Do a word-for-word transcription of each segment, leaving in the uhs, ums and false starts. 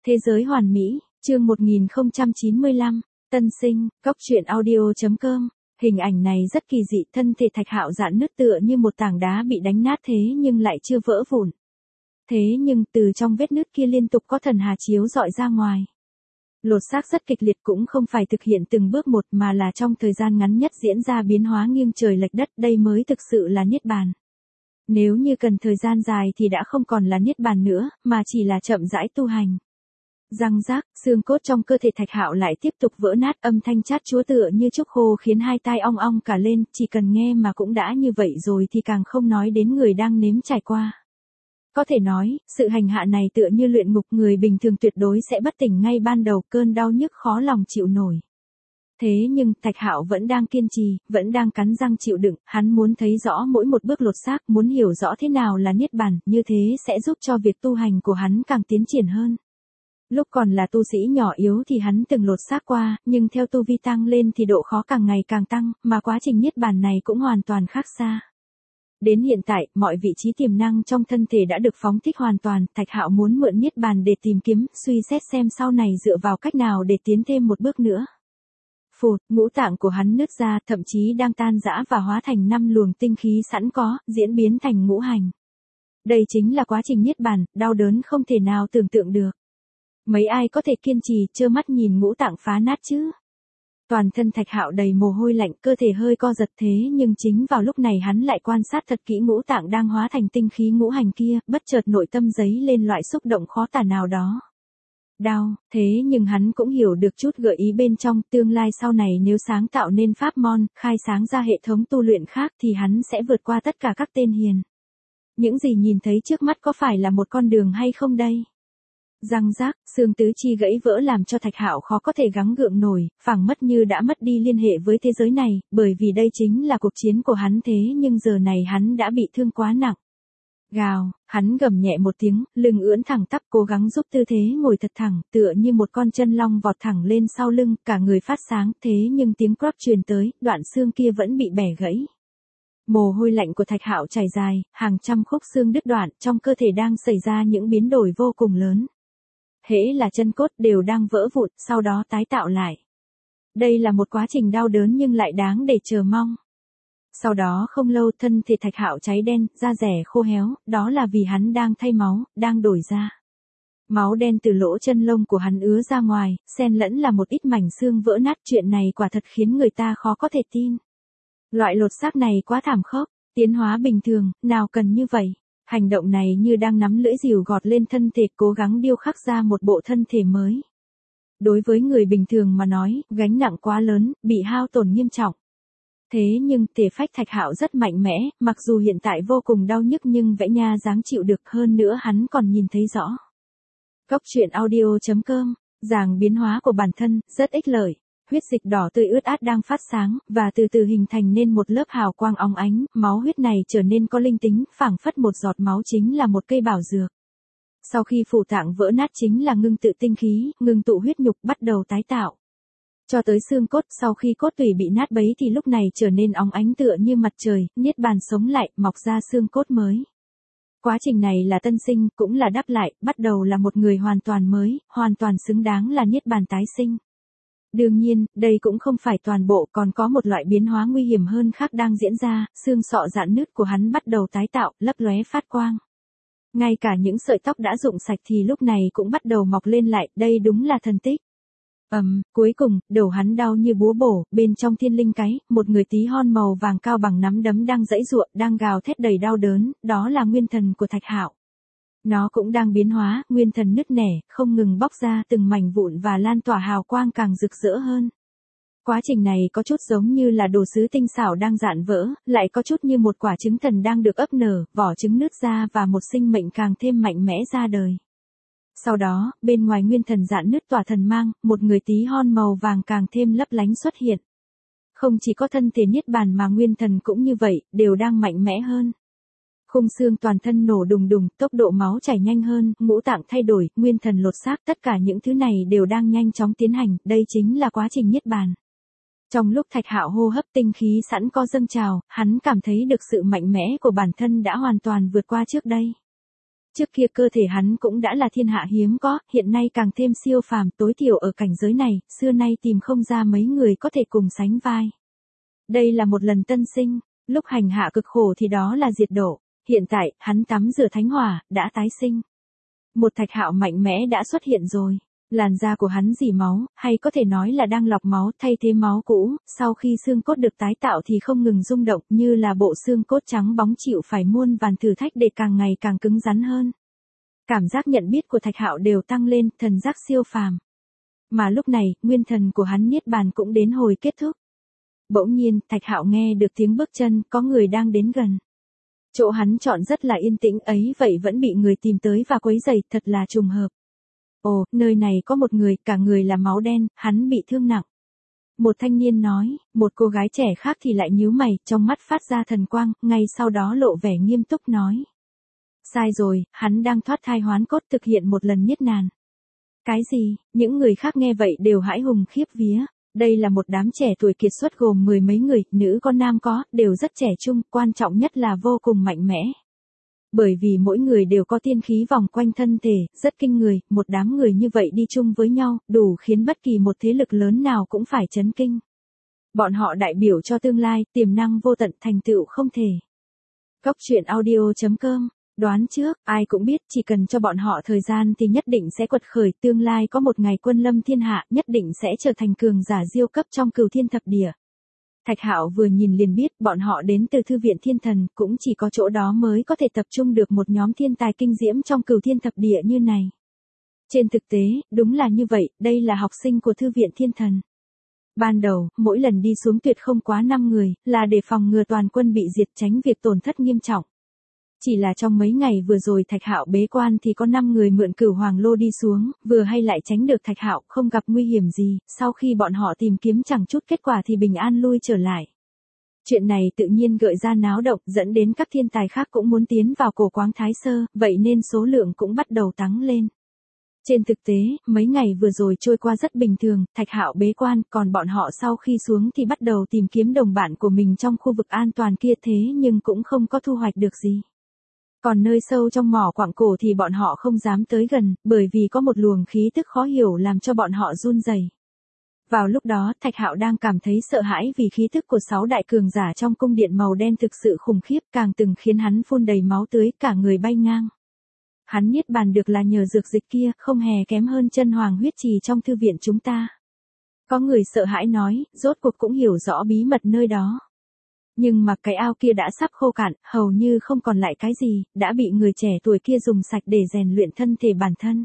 Thế giới hoàn mỹ, chương một nghìn không trăm chín mươi lăm, tân sinh, góc truyện audio chấm com. Hình ảnh này rất kỳ dị, thân thể Thạch Hạo rạn nứt tựa như một tảng đá bị đánh nát thế nhưng lại chưa vỡ vụn. Thế nhưng từ trong vết nứt kia liên tục có thần hà chiếu rọi ra ngoài. Lột xác rất kịch liệt, cũng không phải thực hiện từng bước một mà là trong thời gian ngắn nhất diễn ra biến hóa nghiêng trời lệch đất, đây mới thực sự là niết bàn. Nếu như cần thời gian dài thì đã không còn là niết bàn nữa, mà chỉ là chậm rãi tu hành. Răng rác, xương cốt trong cơ thể Thạch Hạo lại tiếp tục vỡ nát, âm thanh chát chúa tựa như trúc khô khiến hai tai ong ong cả lên, chỉ cần nghe mà cũng đã như vậy rồi thì càng không nói đến người đang nếm trải qua. Có thể nói, sự hành hạ này tựa như luyện ngục, người bình thường tuyệt đối sẽ bất tỉnh ngay ban đầu, cơn đau nhức khó lòng chịu nổi. Thế nhưng, Thạch Hạo vẫn đang kiên trì, vẫn đang cắn răng chịu đựng, hắn muốn thấy rõ mỗi một bước lột xác, muốn hiểu rõ thế nào là niết bàn, như thế sẽ giúp cho việc tu hành của hắn càng tiến triển hơn. Lúc còn là tu sĩ nhỏ yếu thì hắn từng lột xác qua, nhưng theo tu vi tăng lên thì độ khó càng ngày càng tăng, mà quá trình niết bàn này cũng hoàn toàn khác xa. Đến hiện tại, mọi vị trí tiềm năng trong thân thể đã được phóng thích hoàn toàn, Thạch Hạo muốn mượn niết bàn để tìm kiếm, suy xét xem sau này dựa vào cách nào để tiến thêm một bước nữa. Phụt, ngũ tạng của hắn nứt ra, thậm chí đang tan rã và hóa thành năm luồng tinh khí sẵn có, diễn biến thành ngũ hành. Đây chính là quá trình niết bàn, đau đớn không thể nào tưởng tượng được. Mấy ai có thể kiên trì trơ mắt nhìn ngũ tạng phá nát chứ? Toàn thân Thạch Hạo đầy mồ hôi lạnh, cơ thể hơi co giật, thế nhưng chính vào lúc này hắn lại quan sát thật kỹ ngũ tạng đang hóa thành tinh khí ngũ hành kia, bất chợt nội tâm dấy lên loại xúc động khó tả nào đó. Đau, thế nhưng hắn cũng hiểu được chút gợi ý bên trong, tương lai sau này nếu sáng tạo nên pháp môn, khai sáng ra hệ thống tu luyện khác thì hắn sẽ vượt qua tất cả các tên hiền. Những gì nhìn thấy trước mắt có phải là một con đường hay không đây? Răng rác, xương tứ chi gãy vỡ làm cho Thạch Hạo khó có thể gắng gượng nổi, phảng mất như đã mất đi liên hệ với thế giới này, bởi vì đây chính là cuộc chiến của hắn, thế nhưng giờ này hắn đã bị thương quá nặng. Gào, hắn gầm nhẹ một tiếng, lưng ưỡn thẳng tắp, cố gắng giúp tư thế ngồi thật thẳng, tựa như một con chân long vọt thẳng lên sau lưng, cả người phát sáng, thế nhưng tiếng crop truyền tới, đoạn xương kia vẫn bị bẻ gãy. Mồ hôi lạnh của Thạch Hạo chảy dài, hàng trăm khúc xương đứt đoạn, trong cơ thể đang xảy ra những biến đổi vô cùng lớn. Hễ là chân cốt đều đang vỡ vụn, sau đó tái tạo lại. Đây là một quá trình đau đớn nhưng lại đáng để chờ mong. Sau đó không lâu, thân thể Thạch Hạo cháy đen, da rẻ khô héo, đó là vì hắn đang thay máu, đang đổi da. Máu đen từ lỗ chân lông của hắn ứa ra ngoài, xen lẫn là một ít mảnh xương vỡ nát, chuyện này quả thật khiến người ta khó có thể tin. Loại lột xác này quá thảm khốc, tiến hóa bình thường, nào cần như vậy. Hành động này như đang nắm lưỡi rìu gọt lên thân thể, cố gắng điêu khắc ra một bộ thân thể mới. Đối với người bình thường mà nói, gánh nặng quá lớn, bị hao tổn nghiêm trọng. Thế nhưng, thể phách Thạch Hạo rất mạnh mẽ, mặc dù hiện tại vô cùng đau nhức nhưng vẽ nha dáng chịu được, hơn nữa hắn còn nhìn thấy rõ. Góc truyện audio chấm com, giảng biến hóa của bản thân, rất ích lợi. Huyết dịch đỏ tươi ướt át đang phát sáng, và từ từ hình thành nên một lớp hào quang óng ánh, máu huyết này trở nên có linh tính, phảng phất một giọt máu chính là một cây bảo dược. Sau khi phủ tạng vỡ nát chính là ngưng tự tinh khí, ngưng tụ huyết nhục, bắt đầu tái tạo. Cho tới xương cốt, sau khi cốt tủy bị nát bấy thì lúc này trở nên óng ánh tựa như mặt trời, niết bàn sống lại, mọc ra xương cốt mới. Quá trình này là tân sinh, cũng là đáp lại, bắt đầu là một người hoàn toàn mới, hoàn toàn xứng đáng là niết bàn tái sinh. Đương nhiên, đây cũng không phải toàn bộ, còn có một loại biến hóa nguy hiểm hơn khác đang diễn ra, xương sọ rạn nứt của hắn bắt đầu tái tạo, lấp lóe phát quang. Ngay cả những sợi tóc đã rụng sạch thì lúc này cũng bắt đầu mọc lên lại, đây đúng là thần tích. Ầm, um, cuối cùng, đầu hắn đau như búa bổ, bên trong thiên linh cái, một người tí hon màu vàng cao bằng nắm đấm đang giãy giụa, đang gào thét đầy đau đớn, đó là nguyên thần của Thạch Hạo. Nó cũng đang biến hóa, nguyên thần nứt nẻ, không ngừng bóc ra từng mảnh vụn và lan tỏa hào quang càng rực rỡ hơn. Quá trình này có chút giống như là đồ sứ tinh xảo đang rạn vỡ, lại có chút như một quả trứng thần đang được ấp nở, vỏ trứng nứt ra và một sinh mệnh càng thêm mạnh mẽ ra đời. Sau đó, bên ngoài nguyên thần rạn nứt tỏa thần mang, một người tí hon màu vàng càng thêm lấp lánh xuất hiện. Không chỉ có thân thể niết bàn mà nguyên thần cũng như vậy, đều đang mạnh mẽ hơn. Khung xương toàn thân nổ đùng đùng, tốc độ máu chảy nhanh hơn, ngũ tạng thay đổi, nguyên thần lột xác, tất cả những thứ này đều đang nhanh chóng tiến hành, đây chính là quá trình niết bàn. Trong lúc Thạch Hạo hô hấp tinh khí sẵn có dâng trào, hắn cảm thấy được sự mạnh mẽ của bản thân đã hoàn toàn vượt qua trước đây. Trước kia cơ thể hắn cũng đã là thiên hạ hiếm có, hiện nay càng thêm siêu phàm, tối thiểu ở cảnh giới này, xưa nay tìm không ra mấy người có thể cùng sánh vai. Đây là một lần tân sinh, lúc hành hạ cực khổ thì đó là diệt độ, hiện tại, hắn tắm rửa thánh hỏa, đã tái sinh. Một Thạch Hạo mạnh mẽ đã xuất hiện rồi. Làn da của hắn dỉ máu, hay có thể nói là đang lọc máu thay thế máu cũ, sau khi xương cốt được tái tạo thì không ngừng rung động như là bộ xương cốt trắng bóng chịu phải muôn vàn thử thách để càng ngày càng cứng rắn hơn. Cảm giác nhận biết của Thạch Hạo đều tăng lên, thần giác siêu phàm. Mà lúc này, nguyên thần của hắn niết bàn cũng đến hồi kết thúc. Bỗng nhiên, Thạch Hạo nghe được tiếng bước chân, có người đang đến gần. Chỗ hắn chọn rất là yên tĩnh ấy vậy vẫn bị người tìm tới và quấy rầy, thật là trùng hợp. Ồ, nơi này có một người, cả người là máu đen, hắn bị thương nặng. Một thanh niên nói, một cô gái trẻ khác thì lại nhíu mày, trong mắt phát ra thần quang, ngay sau đó lộ vẻ nghiêm túc nói. Sai rồi, hắn đang thoát thai hoán cốt thực hiện một lần niết bàn. Cái gì, những người khác nghe vậy đều hãi hùng khiếp vía. Đây là một đám trẻ tuổi kiệt xuất gồm mười mấy người, nữ có nam có, đều rất trẻ trung, quan trọng nhất là vô cùng mạnh mẽ. Bởi vì mỗi người đều có tiên khí vòng quanh thân thể, rất kinh người, một đám người như vậy đi chung với nhau, đủ khiến bất kỳ một thế lực lớn nào cũng phải chấn kinh. Bọn họ đại biểu cho tương lai, tiềm năng vô tận, thành tựu không thể. Góc truyện audio chấm com, đoán trước, ai cũng biết chỉ cần cho bọn họ thời gian thì nhất định sẽ quật khởi, tương lai có một ngày quân lâm thiên hạ, nhất định sẽ trở thành cường giả diêu cấp trong cửu thiên thập địa. Thạch Hạo vừa nhìn liền biết bọn họ đến từ thư viện thiên thần, cũng chỉ có chỗ đó mới có thể tập trung được một nhóm thiên tài kinh diễm trong cửu thiên thập địa như này. Trên thực tế, đúng là như vậy, đây là học sinh của thư viện thiên thần. Ban đầu, mỗi lần đi xuống tuyệt không quá năm người, là để phòng ngừa toàn quân bị diệt, tránh việc tổn thất nghiêm trọng. Chỉ là trong mấy ngày vừa rồi Thạch Hạo bế quan thì có năm người mượn Cửu Hoàng Lô đi xuống, vừa hay lại tránh được Thạch Hạo, không gặp nguy hiểm gì, sau khi bọn họ tìm kiếm chẳng chút kết quả thì bình an lui trở lại. Chuyện này tự nhiên gợi ra náo động, dẫn đến các thiên tài khác cũng muốn tiến vào cổ quáng Thái Sơ, vậy nên số lượng cũng bắt đầu tăng lên. Trên thực tế, mấy ngày vừa rồi trôi qua rất bình thường, Thạch Hạo bế quan, còn bọn họ sau khi xuống thì bắt đầu tìm kiếm đồng bạn của mình trong khu vực an toàn kia, thế nhưng cũng không có thu hoạch được gì. Còn nơi sâu trong mỏ quặng cổ thì bọn họ không dám tới gần, bởi vì có một luồng khí tức khó hiểu làm cho bọn họ run rẩy. Vào lúc đó, Thạch Hạo đang cảm thấy sợ hãi vì khí tức của sáu đại cường giả trong cung điện màu đen thực sự khủng khiếp, càng từng khiến hắn phun đầy máu tươi, cả người bay ngang. Hắn niết bàn được là nhờ dược dịch kia, không hề kém hơn chân hoàng huyết trì trong thư viện chúng ta. Có người sợ hãi nói, rốt cuộc cũng hiểu rõ bí mật nơi đó. Nhưng mà cái ao kia đã sắp khô cạn, hầu như không còn lại cái gì, đã bị người trẻ tuổi kia dùng sạch để rèn luyện thân thể bản thân.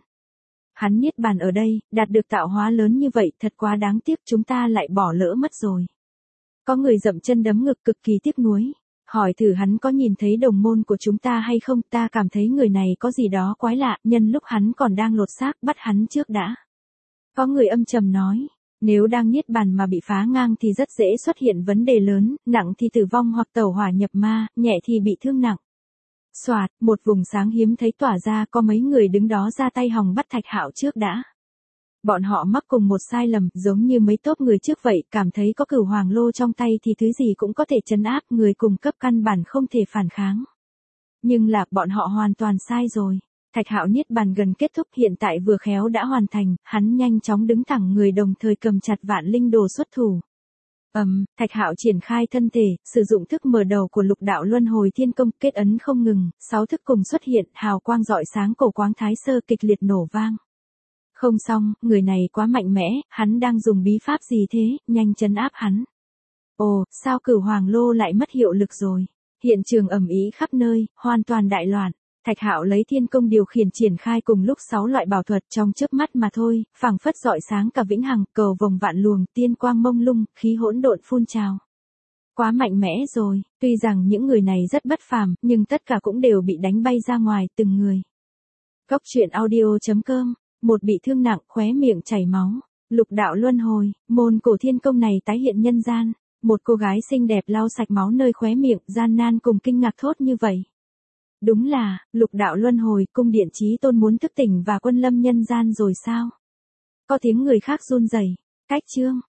Hắn niết bàn ở đây, đạt được tạo hóa lớn như vậy, thật quá đáng tiếc, chúng ta lại bỏ lỡ mất rồi. Có người dậm chân đấm ngực cực kỳ tiếc nuối. Hỏi thử hắn có nhìn thấy đồng môn của chúng ta hay không, ta cảm thấy người này có gì đó quái lạ, nhân lúc hắn còn đang lột xác, bắt hắn trước đã. Có người âm trầm nói. Nếu đang niết bàn mà bị phá ngang thì rất dễ xuất hiện vấn đề lớn, nặng thì tử vong hoặc tẩu hỏa nhập ma, nhẹ thì bị thương nặng. Soạt, một vùng sáng hiếm thấy tỏa ra, có mấy người đứng đó ra tay hòng bắt Thạch Hạo trước đã. Bọn họ mắc cùng một sai lầm, giống như mấy tốp người trước vậy, cảm thấy có Cửu Hoàng Lô trong tay thì thứ gì cũng có thể trấn áp, người cùng cấp căn bản không thể phản kháng. Nhưng là, bọn họ hoàn toàn sai rồi. Thạch Hạo niết bàn gần kết thúc, hiện tại vừa khéo đã hoàn thành, hắn nhanh chóng đứng thẳng người đồng thời cầm chặt vạn linh đồ xuất thủ. Ầm, um, Thạch Hạo triển khai thân thể, sử dụng thức mở đầu của lục đạo luân hồi thiên công, kết ấn không ngừng, sáu thức cùng xuất hiện, hào quang rọi sáng cổ quáng Thái Sơ kịch liệt nổ vang. Không xong, người này quá mạnh mẽ, hắn đang dùng bí pháp gì thế, nhanh trấn áp hắn. Ồ, sao Cửu Hoàng Lô lại mất hiệu lực rồi? Hiện trường ầm ĩ khắp nơi, hoàn toàn đại loạn. Thạch Hạo lấy thiên công điều khiển triển khai cùng lúc sáu loại bảo thuật trong chớp mắt mà thôi, phảng phất rọi sáng cả vĩnh hằng, cầu vồng vạn luồng, tiên quang mông lung, khí hỗn độn phun trào. Quá mạnh mẽ rồi, tuy rằng những người này rất bất phàm, nhưng tất cả cũng đều bị đánh bay ra ngoài, từng người. Góc truyện audio chấm com, một bị thương nặng, khóe miệng chảy máu, lục đạo luân hồi, môn cổ thiên công này tái hiện nhân gian, một cô gái xinh đẹp lau sạch máu nơi khóe miệng, gian nan cùng kinh ngạc thốt như vậy. Đúng là, lục đạo luân hồi, cung điện chí tôn muốn thức tỉnh và quân lâm nhân gian rồi sao? Có tiếng người khác run rẩy. Cách chương,